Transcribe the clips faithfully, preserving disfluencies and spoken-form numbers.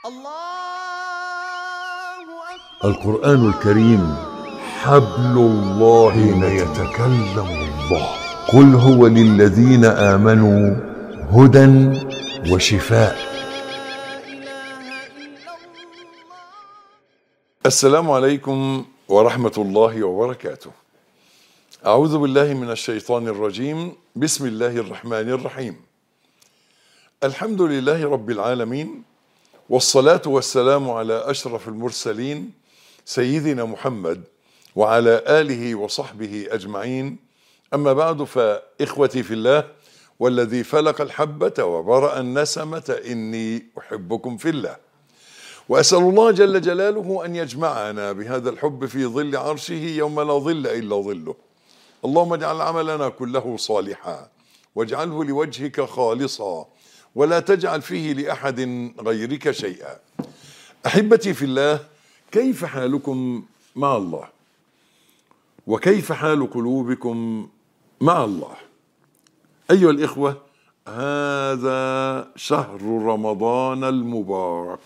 القرآن الكريم حبل الله حين يتكلم الله. قل هو للذين آمنوا هدى وشفاء. السلام عليكم ورحمة الله وبركاته. أعوذ بالله من الشيطان الرجيم. بسم الله الرحمن الرحيم. الحمد لله رب العالمين، والصلاة والسلام على أشرف المرسلين سيدنا محمد وعلى آله وصحبه أجمعين. أما بعد، فإخوتي في الله والذي فلق الحبة وبرأ النسمة إني أحبكم في الله، وأسأل الله جل جلاله أن يجمعنا بهذا الحب في ظل عرشه يوم لا ظل إلا ظله. اللهم اجعل عملنا كله صالحا واجعله لوجهك خالصا ولا تجعل فيه لأحد غيرك شيئا. أحبتي في الله، كيف حالكم مع الله؟ وكيف حال قلوبكم مع الله؟ أيها الإخوة، هذا شهر رمضان المبارك،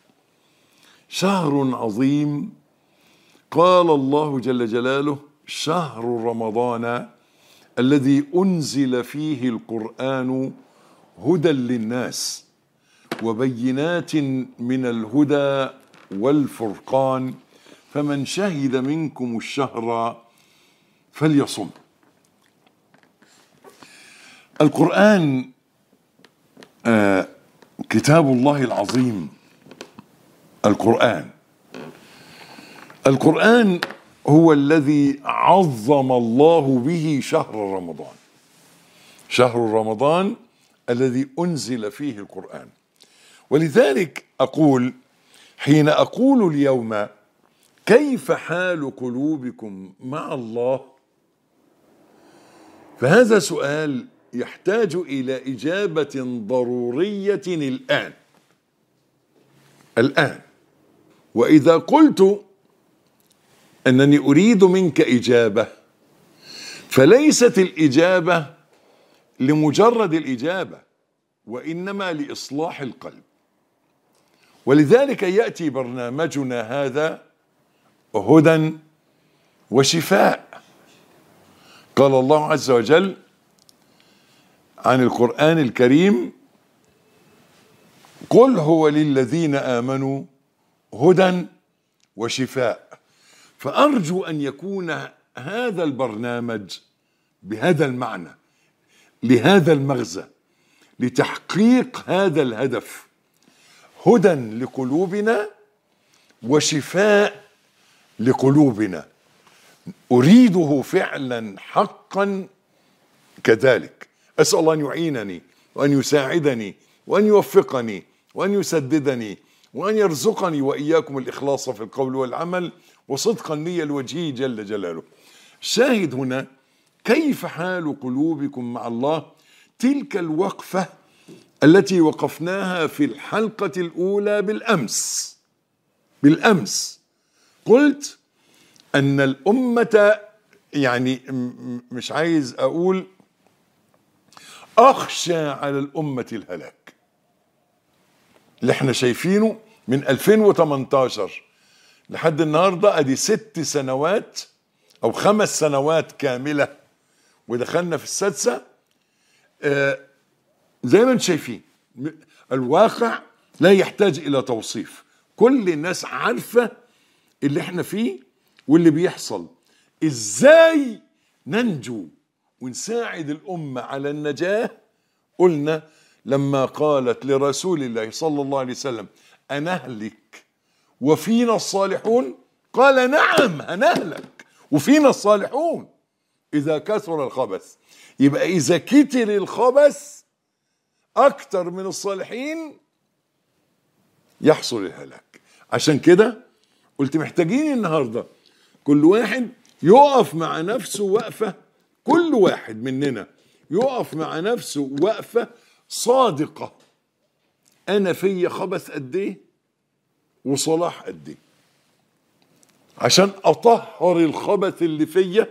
شهر عظيم. قال الله جل جلاله: شهر رمضان الذي أنزل فيه القرآن هدى للناس وبينات من الهدى والفرقان، فمن شهد منكم الشهر فليصم. القرآن آه كتاب الله العظيم. القرآن القرآن هو الذي عظم الله به شهر رمضان، شهر رمضان الذي أنزل فيه القرآن. ولذلك أقول حين أقول اليوم كيف حال قلوبكم مع الله، فهذا سؤال يحتاج إلى إجابة ضرورية الآن الآن وإذا قلت أنني أريد منك إجابة، فليست الإجابة لمجرد الإجابة، وإنما لإصلاح القلب. ولذلك يأتي برنامجنا هذا هدى وشفاء. قال الله عز وجل عن القرآن الكريم: قل هو للذين آمنوا هدى وشفاء. فأرجو أن يكون هذا البرنامج بهذا المعنى، لهذا المغزى، لتحقيق هذا الهدف: هدى لقلوبنا وشفاء لقلوبنا. أريده فعلا حقا كذلك. أسأل الله أن يعينني وأن يساعدني وأن يوفقني وأن يسددني وأن يرزقني وإياكم الإخلاص في القول والعمل وصدق النية لوجهه جل جلاله. شاهد هنا كيف حال قلوبكم مع الله. تلك الوقفة التي وقفناها في الحلقة الأولى بالأمس بالأمس قلت أن الأمة، يعني مش عايز أقول أخشى على الأمة الهلاك اللي احنا شايفينه من ألفين وثمانية عشر لحد النهاردة. أدي ست سنوات أو خمس سنوات كاملة ودخلنا في السادسة. آه زي ما انتم شايفين، الواقع لا يحتاج إلى توصيف. كل الناس عارفة اللي احنا فيه واللي بيحصل. ازاي ننجو ونساعد الأمة على النجاة؟ قلنا لما قالت لرسول الله صلى الله عليه وسلم: أنهلك وفينا الصالحون؟ قال: نعم هنهلك وفينا الصالحون إذا كثر الخبث. يبقى إذا كتر الخبث أكتر من الصالحين يحصل الهلاك. عشان كده قلت محتاجين النهاردة كل واحد يقف مع نفسه وقفة، كل واحد مننا يقف مع نفسه وقفة صادقة. أنا فيا خبث قد إيه وصلاح قد إيه، عشان أطهر الخبث اللي فيا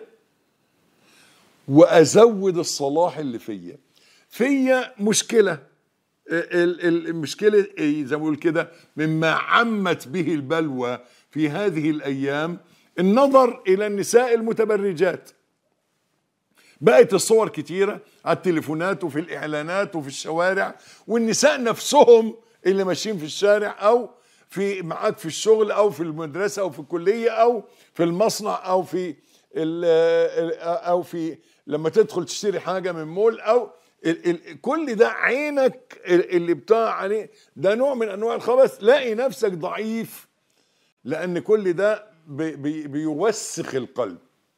وأزود الصلاح اللي فيا. فيا مشكلة المشكلة زي ما بقول كده، مما عمت به البلوى في هذه الأيام النظر إلى النساء المتبرجات. بقت الصور كتيرة على التليفونات وفي الإعلانات وفي الشوارع، والنساء نفسهم اللي ماشيين في الشارع أو في معاك في الشغل أو في المدرسة أو في الكلية أو في المصنع أو في أو في لما تدخل تشتري حاجة من مول أو ال ال كل ده عينك اللي بتاع عليه، ده نوع من أنواع الخبث. لاقي نفسك ضعيف لأن كل ده بي بي بيوسخ القلب.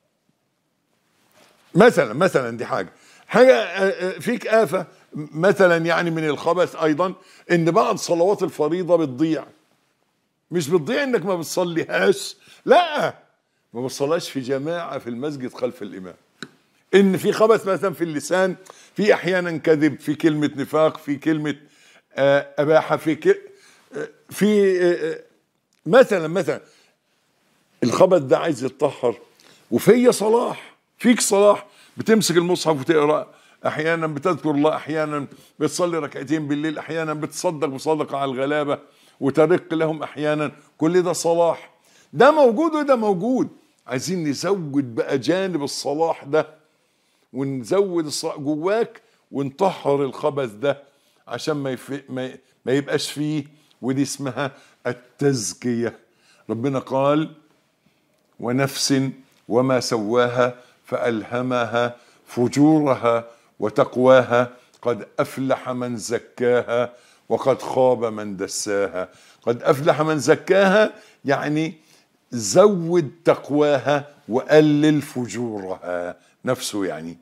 مثلا مثلا دي حاجة حاجة فيك آفة مثلا يعني من الخبث أيضا، إن بعض صلوات الفريضة بتضيع. مش بتضيع إنك ما بتصليهاش، لا، ما بتصليهاش في جماعة في المسجد خلف الإمام. إن في خبث مثلا في اللسان، في أحيانا كذب، في كلمة نفاق، في كلمة أباحة، في ك... في مثلا مثلا الخبث ده عايز يتطهر، وفي صلاح، فيك صلاح، بتمسك المصحف وتقرأ، أحيانا بتذكر الله، أحيانا بتصلي ركعتين بالليل، أحيانا بتصدق بصدقة على الغلابة وترق لهم أحيانا. كل ده صلاح، ده موجود وده موجود. عايزين نزود بقى جانب الصلاح ده، ونزود الصلاح جواك، ونطهر الخبث ده عشان ما, يف... ما... ما يبقاش فيه. ودي اسمها التزكية. ربنا قال ونفس وما سواها فألهمها فجورها وتقواها قد أفلح من زكاها وقد خاب من دساها. قد أفلح من زكاها يعني زود تقواها وقلل فجورها نفسه. يعني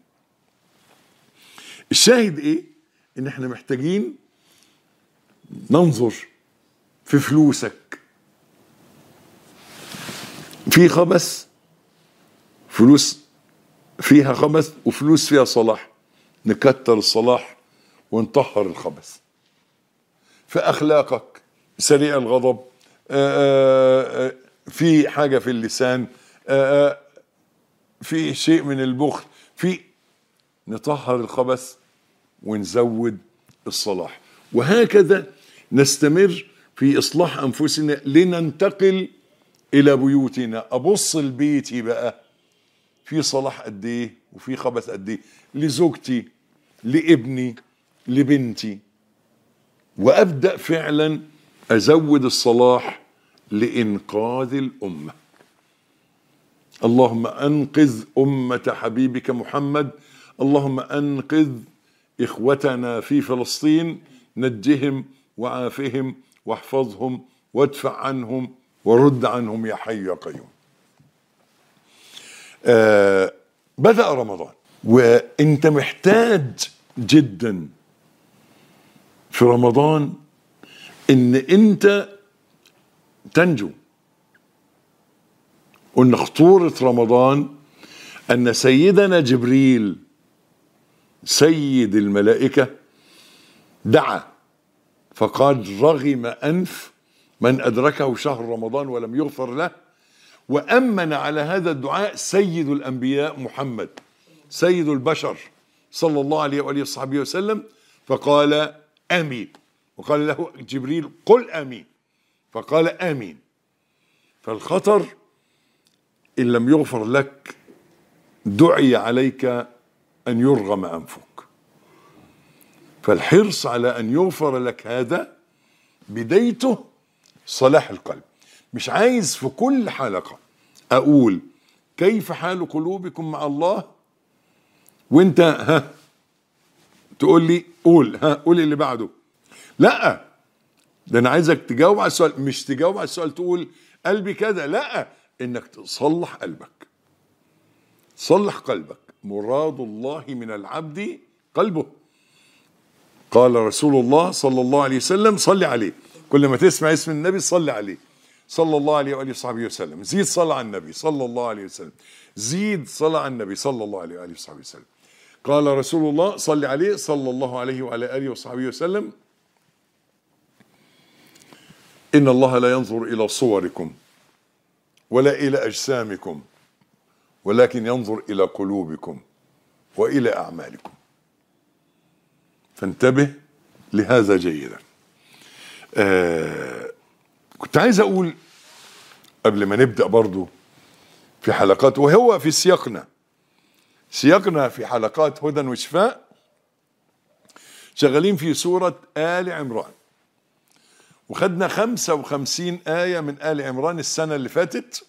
الشاهد ايه؟ ان احنا محتاجين ننظر في فلوسك. في خبث، فلوس فيها خبث وفلوس فيها صلاح، نكتر الصلاح ونطهر الخبث. في اخلاقك سريع الغضب، آآ آآ في حاجة في اللسان، في شيء من البخل، في نطهر الخبث ونزود الصلاح. وهكذا نستمر في إصلاح أنفسنا لننتقل إلى بيوتنا. أبص لبيتي بقى في صلاح قد إيه وفي خبث قد إيه، لزوجتي، لابني، لبنتي، وأبدأ فعلا أزود الصلاح لإنقاذ الأمة. اللهم أنقذ أمة حبيبك محمد، اللهم أنقذ إخوتنا في فلسطين، نجهم وعافهم واحفظهم وادفع عنهم ورد عنهم يا حي يا قيوم. آه بدأ رمضان وانت محتاج جدا في رمضان ان انت تنجو. قلنا خطورة رمضان ان سيدنا جبريل سيد الملائكة دعا فقال رغم أنف من أدركه شهر رمضان ولم يغفر له. وأمن على هذا الدعاء سيد الأنبياء محمد سيد البشر صلى الله عليه وآله وصحبه وسلم، فقال آمين. وقال له جبريل قل آمين، فقال آمين. فالخطر إن لم يغفر لك دعي عليك أن يرغم أنفك. فالحرص على أن يغفر لك هذا بدايته صلاح القلب. مش عايز في كل حلقة أقول كيف حال قلوبكم مع الله وانت ها تقول لي قول ها قول اللي بعده. لا، ده أنا عايزك تجاوب على السؤال، مش تجاوب على السؤال تقول قلبي كذا، لا، إنك تصلح قلبك. صلح قلبك. مراد الله من العبد قلبه. قال رسول الله صلى الله عليه وسلم صلي عليه، كل ما تسمع اسم النبي صلي عليه صلى الله عليه وآله وصحبه وسلم. زيد صلى على النبي صلى الله عليه وسلم، زيد صلى على النبي صلى الله عليه وآله وصحبه وسلم. قال رسول الله صلي عليه صلى الله عليه وعلى آله وصحبه وسلم إن الله لا ينظر إلى صوركم ولا إلى أجسامكم ولكن ينظر إلى قلوبكم وإلى أعمالكم. فانتبه لهذا جيدا. آه كنت عايز أقول قبل ما نبدأ برضو في حلقات، وهو في سياقنا سياقنا في حلقات هدى وشفاء، شغالين في سورة آل عمران، وخدنا خمسة وخمسين آية من آل عمران السنة اللي فاتت،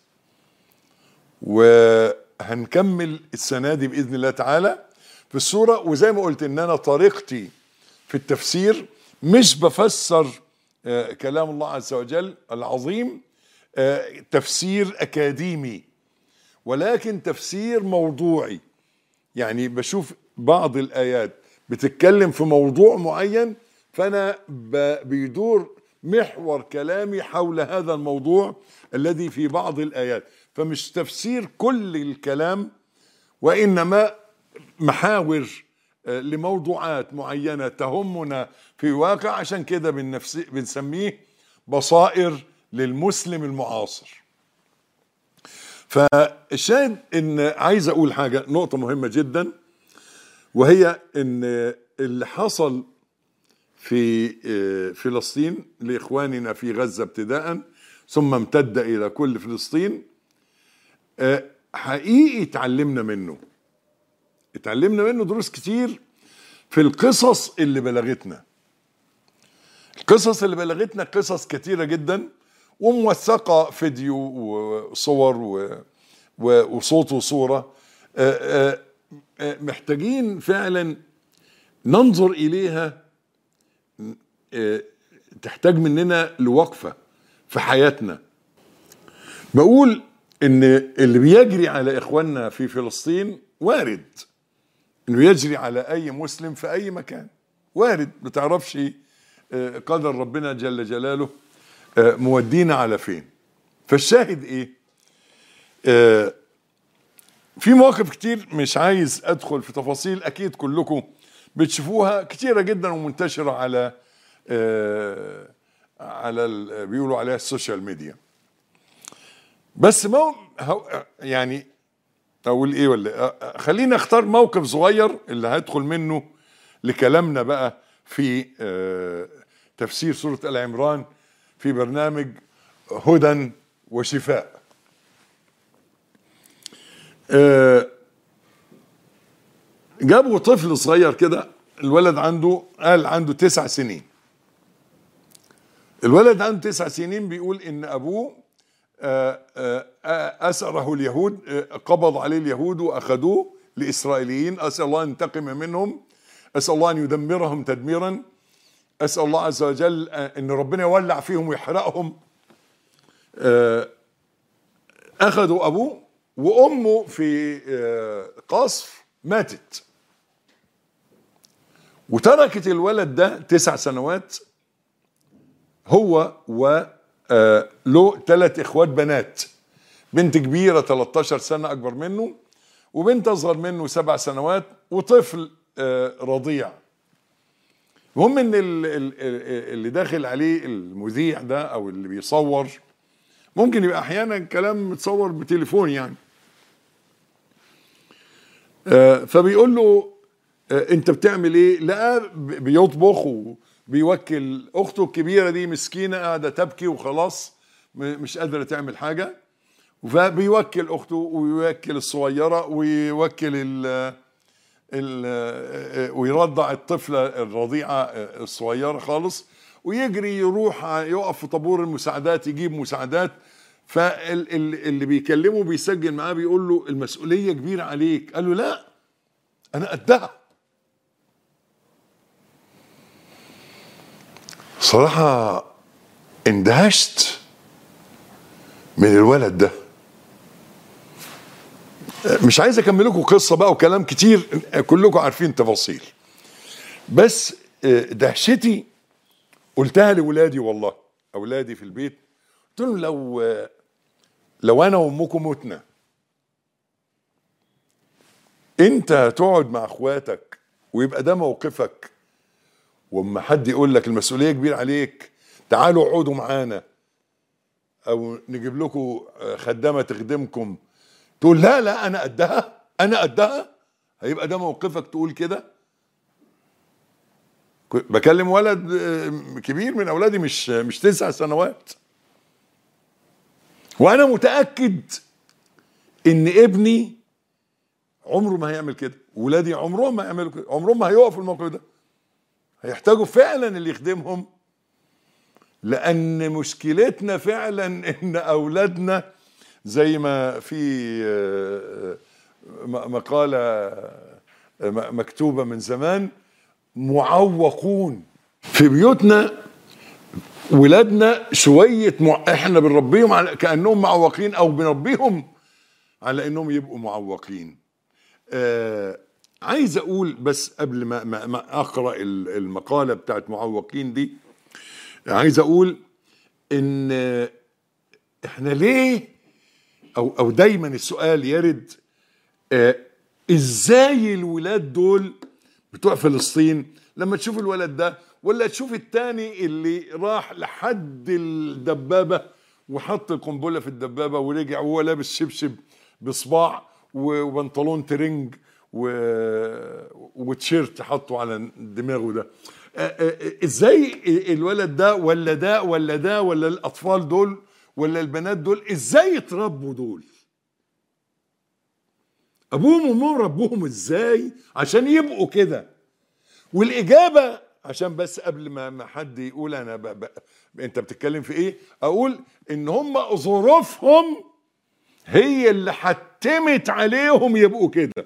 وهنكمل السنة دي بإذن الله تعالى في السورة. وزي ما قلت إن أنا طريقتي في التفسير مش بفسر آه كلام الله عز وجل العظيم آه تفسير أكاديمي، ولكن تفسير موضوعي. يعني بشوف بعض الآيات بتتكلم في موضوع معين، فأنا بيدور محور كلامي حول هذا الموضوع الذي في بعض الآيات، فمش تفسير كل الكلام، وإنما محاور لموضوعات معينة تهمنا في واقع. عشان كده بنسميه بصائر للمسلم المعاصر. فالشاهد ان عايز اقول حاجة، نقطة مهمة جدا، وهي ان اللي حصل في فلسطين لإخواننا في غزة ابتداء ثم امتد إلى كل فلسطين، حقيقي اتعلمنا منه اتعلمنا منه دروس كتير في القصص اللي بلغتنا. القصص اللي بلغتنا قصص كتيرة جدا، وموثقة فيديو وصور وصوت وصورة، محتاجين فعلا ننظر إليها، تحتاج مننا لوقفة في حياتنا. بقول ان اللي بيجري على اخواننا في فلسطين وارد انه يجري على اي مسلم في اي مكان، وارد، ما تعرفش قدر ربنا جل جلاله مودينا على فين. فالشاهد ايه؟ في مواقف كتير مش عايز ادخل في تفاصيل، اكيد كلكم بتشوفوها كتيرة جدا ومنتشرة على آه على بيقولوا عليها السوشيال ميديا. بس ما يعني اقول ايه ولا خلينا اختار موقف صغير اللي هدخل منه لكلامنا بقى في آه تفسير سورة آل عمران في برنامج هدى وشفاء. آه جابوا طفل صغير كده، الولد عنده قال عنده تسع سنين. الولد عنده تسع سنين بيقول ان ابوه اسره اليهود، قبض عليه اليهود واخذوه لاسرائيليين. اسال الله ان ينتقم منهم، اسال الله ان يدمرهم تدميرا، اسال الله عز وجل ان ربنا يولع فيهم ويحرقهم. اخذوا ابوه، وامه في قصف ماتت، وتركت الولد ده تسع سنوات هو و له ثلاث اخوات بنات، بنت كبيرة ثلاثة عشر سنة اكبر منه، وبنت اصغر منه سبع سنوات، وطفل رضيع. المهم ان اللي داخل عليه المذيع ده او اللي بيصور، ممكن يبقى احيانا كلام متصور بتليفون يعني، فبيقول له انت بتعمل ايه؟ لقى بيطبخ وبيوكل اخته الكبيره دي مسكينه قاعده تبكي وخلاص مش قادره تعمل حاجه، فبيوكل اخته ويوكل الصغيره ويوكل ال ال ويرضع الطفله الرضيعه الصغيره خالص، ويجري يروح يقف في طابور المساعدات يجيب مساعدات. فاللي بيكلمه بيسجل معاه بيقول له المسؤوليه كبيره عليك. قال له لا انا قدها. صراحه اندهشت من الولد ده. مش عايز اكمل لكم قصه بقى وكلام كتير، كلكم عارفين تفاصيل، بس دهشتي قلتها لاولادي، والله اولادي في البيت قلت لهم لو لو انا وامكم متنا، انت تقعد مع اخواتك ويبقى ده موقفك، واما حد يقول لك المسؤوليه كبيره عليك تعالوا اقعدوا معانا او نجيب لكم خدامه تخدمكم، تقول لا لا انا قدها انا قدها، هيبقى ده موقفك تقول كده؟ بكلم ولد كبير من اولادي مش مش تسع سنوات، وانا متاكد ان ابني عمره ما هيعمل كده، ولادي عمرهم ما هيعملوا كده، عمرهم ما هيقفوا في الموقف ده، هيحتاجوا فعلا اللي يخدمهم. لان مشكلتنا فعلا ان اولادنا زي ما في مقالة مكتوبة من زمان معوقون في بيوتنا. ولادنا شوية مع... احنا بنربيهم على كأنهم معوقين، او بنربيهم على انهم يبقوا معوقين. آه عايز اقول بس قبل ما, ما, ما اقرأ المقالة بتاعت معوقين دي، عايز اقول ان احنا ليه او او دايما السؤال يرد آه ازاي الولاد دول بتوع فلسطين لما تشوف الولد ده ولا تشوف التاني اللي راح لحد الدبابة وحط القنبلة في الدبابة ورجع وهو لابس شبشب بصباع وبنطلون ترنج وتيشيرت حطه على دماغه ده، ازاي الولد ده ولا ده ولا ده ولا الاطفال دول ولا البنات دول ازاي اتربوا دول؟ ابوهم وامهم ربوهم ازاي عشان يبقوا كده؟ والاجابه عشان بس قبل ما ما حد يقول انا ب... ب... انت بتتكلم في ايه، اقول ان هم ظروفهم هي اللي حتمت عليهم يبقوا كده.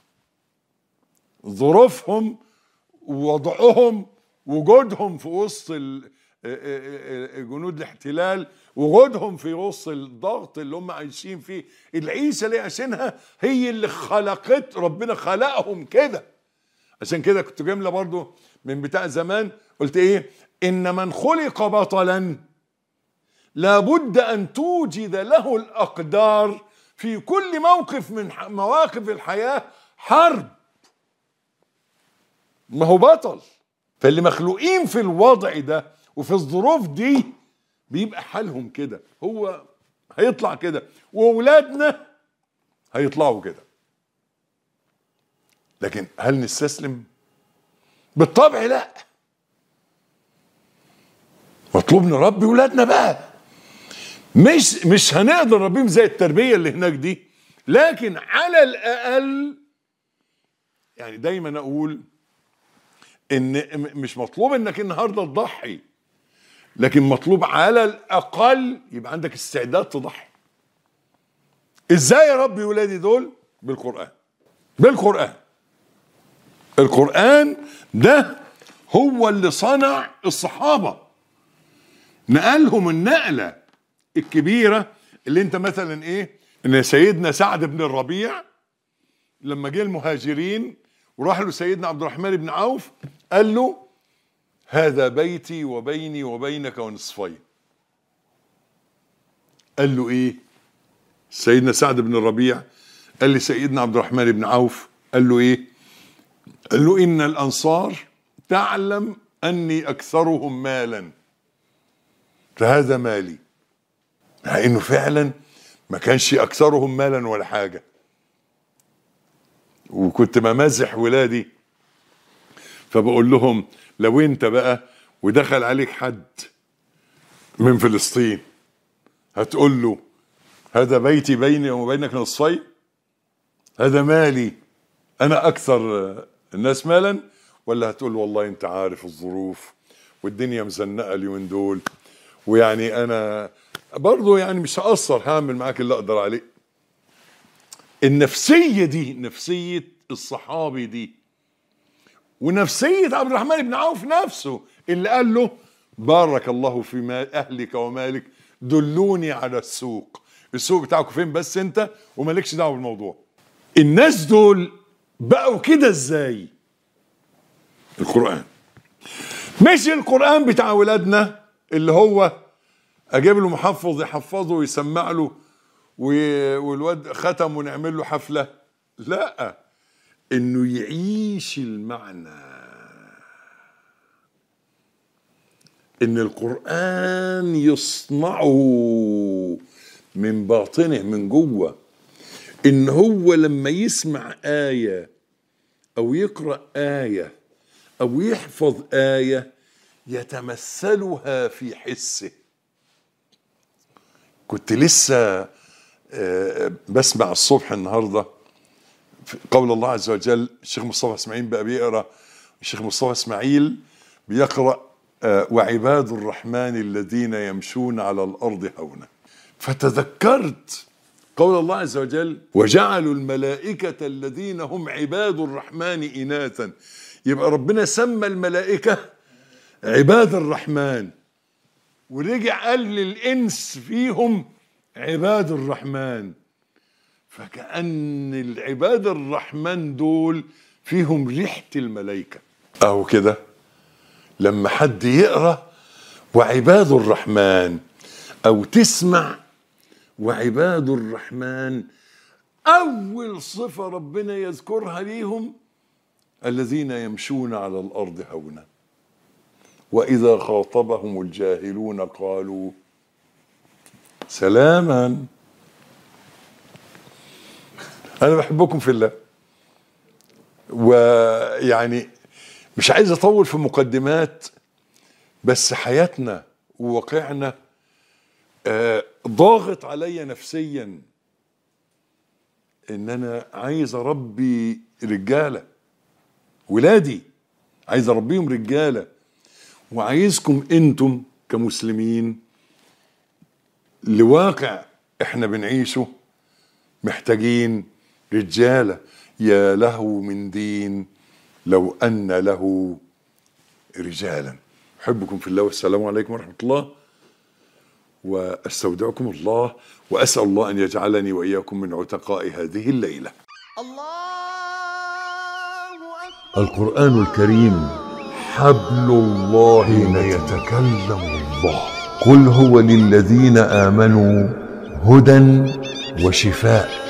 ظروفهم ووضعهم وجودهم في وسط جنود الاحتلال، وجودهم في وسط الضغط اللي هم عايشين فيه، العيشه اللي عايشينها هي اللي خلقت، ربنا خلقهم كده. عشان كده كنت جمله برضو من بتاع زمان قلت ايه؟ ان من خلق بطلا لابد ان توجد له الاقدار في كل موقف من مواقف الحياه حرب، ما هو بطل. فاللي مخلوقين في الوضع ده وفي الظروف دي بيبقى حالهم كده، هو هيطلع كده واولادنا هيطلعوا كده. لكن هل نستسلم؟ بالطبع لا. مطلوب نربي ولادنا بقى، مش مش هنقدر نربيهم زي التربيه اللي هناك دي، لكن على الاقل يعني دايما اقول ان مش مطلوب انك النهارده تضحي، لكن مطلوب على الاقل يبقى عندك استعداد تضحي. ازاي يا ربي ولادي دول؟ بالقرآن. بالقرآن. القرآن ده هو اللي صنع الصحابة، نقلهم النقلة الكبيرة اللي انت مثلا ايه، ان سيدنا سعد بن الربيع لما جه المهاجرين وراح له سيدنا عبد الرحمن بن عوف قال له هذا بيتي وبيني وبينك ونصفين. قال له ايه سيدنا سعد بن الربيع؟ قال لي سيدنا عبد الرحمن بن عوف قال له ايه؟ قال له ان الانصار تعلم اني اكثرهم مالا فهذا مالي. مع انه فعلا ما كانش اكثرهم مالا ولا حاجه. وكنت بمازح ولادي فبقول لهم لو انت بقى ودخل عليك حد من فلسطين هتقول له هذا بيتي بيني وبينك نصفين، هذا مالي انا اكثر الناس مالا، ولا هتقول والله انت عارف الظروف والدنيا مزنقه اليومين دول ويعني انا برضو يعني مش هقصر هعمل معاك اللي اقدر عليه. النفسيه دي نفسيه الصحابي دي، ونفسيه عبد الرحمن بن عوف نفسه اللي قال له بارك الله في مال اهلك ومالك دلوني على السوق. السوق بتاعكم فين بس انت ومالكش دعوه بالموضوع. الناس دول بقوا كده ازاي؟ القرآن. مش القرآن بتاع ولادنا اللي هو اجيب له محفظ يحفظه ويسمع له والواد ختم ونعمل له حفلة، لا، انه يعيش المعنى. ان القرآن يصنعه من باطنه من جوه، ان هو لما يسمع آية او يقرأ آية أو يحفظ آية يتمثلها في حسه. كنت لسه بسمع الصبح النهاردة قول الله عز وجل، الشيخ مصطفى اسماعيل بقى بيقرأ، الشيخ مصطفى اسماعيل بيقرأ وعباد الرحمن الذين يمشون على الأرض هونا، فتذكرت قول الله عز وجل وجعلوا الملائكة الذين هم عباد الرحمن إناثا. يبقى ربنا سمى الملائكة عباد الرحمن، ورجع قال للإنس فيهم عباد الرحمن، فكأن العباد الرحمن دول فيهم ريحة الملائكة. أهو كده لما حد يقرأ وعباد الرحمن أو تسمع وعباد الرحمن، أول صفة ربنا يذكرها ليهم الذين يمشون على الأرض هونا وإذا خاطبهم الجاهلون قالوا سلاما. أنا بحبكم في الله، ويعني مش عايز أطول في مقدمات، بس حياتنا وواقعنا آه ضاغط عليا نفسيا إن أنا عايز أربي رجالة، ولادي عايز أربيهم رجالة، وعايزكم أنتم كمسلمين لواقع إحنا بنعيشه محتاجين رجالة. يا له من دين لو أن له رجالا. أحبكم في الله، والسلام عليكم ورحمة الله، وأستودعكم الله، وأسأل الله أن يجعلني وإياكم من عتقاء هذه الليلة. القرآن الكريم حبل الله حين يتكلم الله. قل هو للذين آمنوا هدى وشفاء.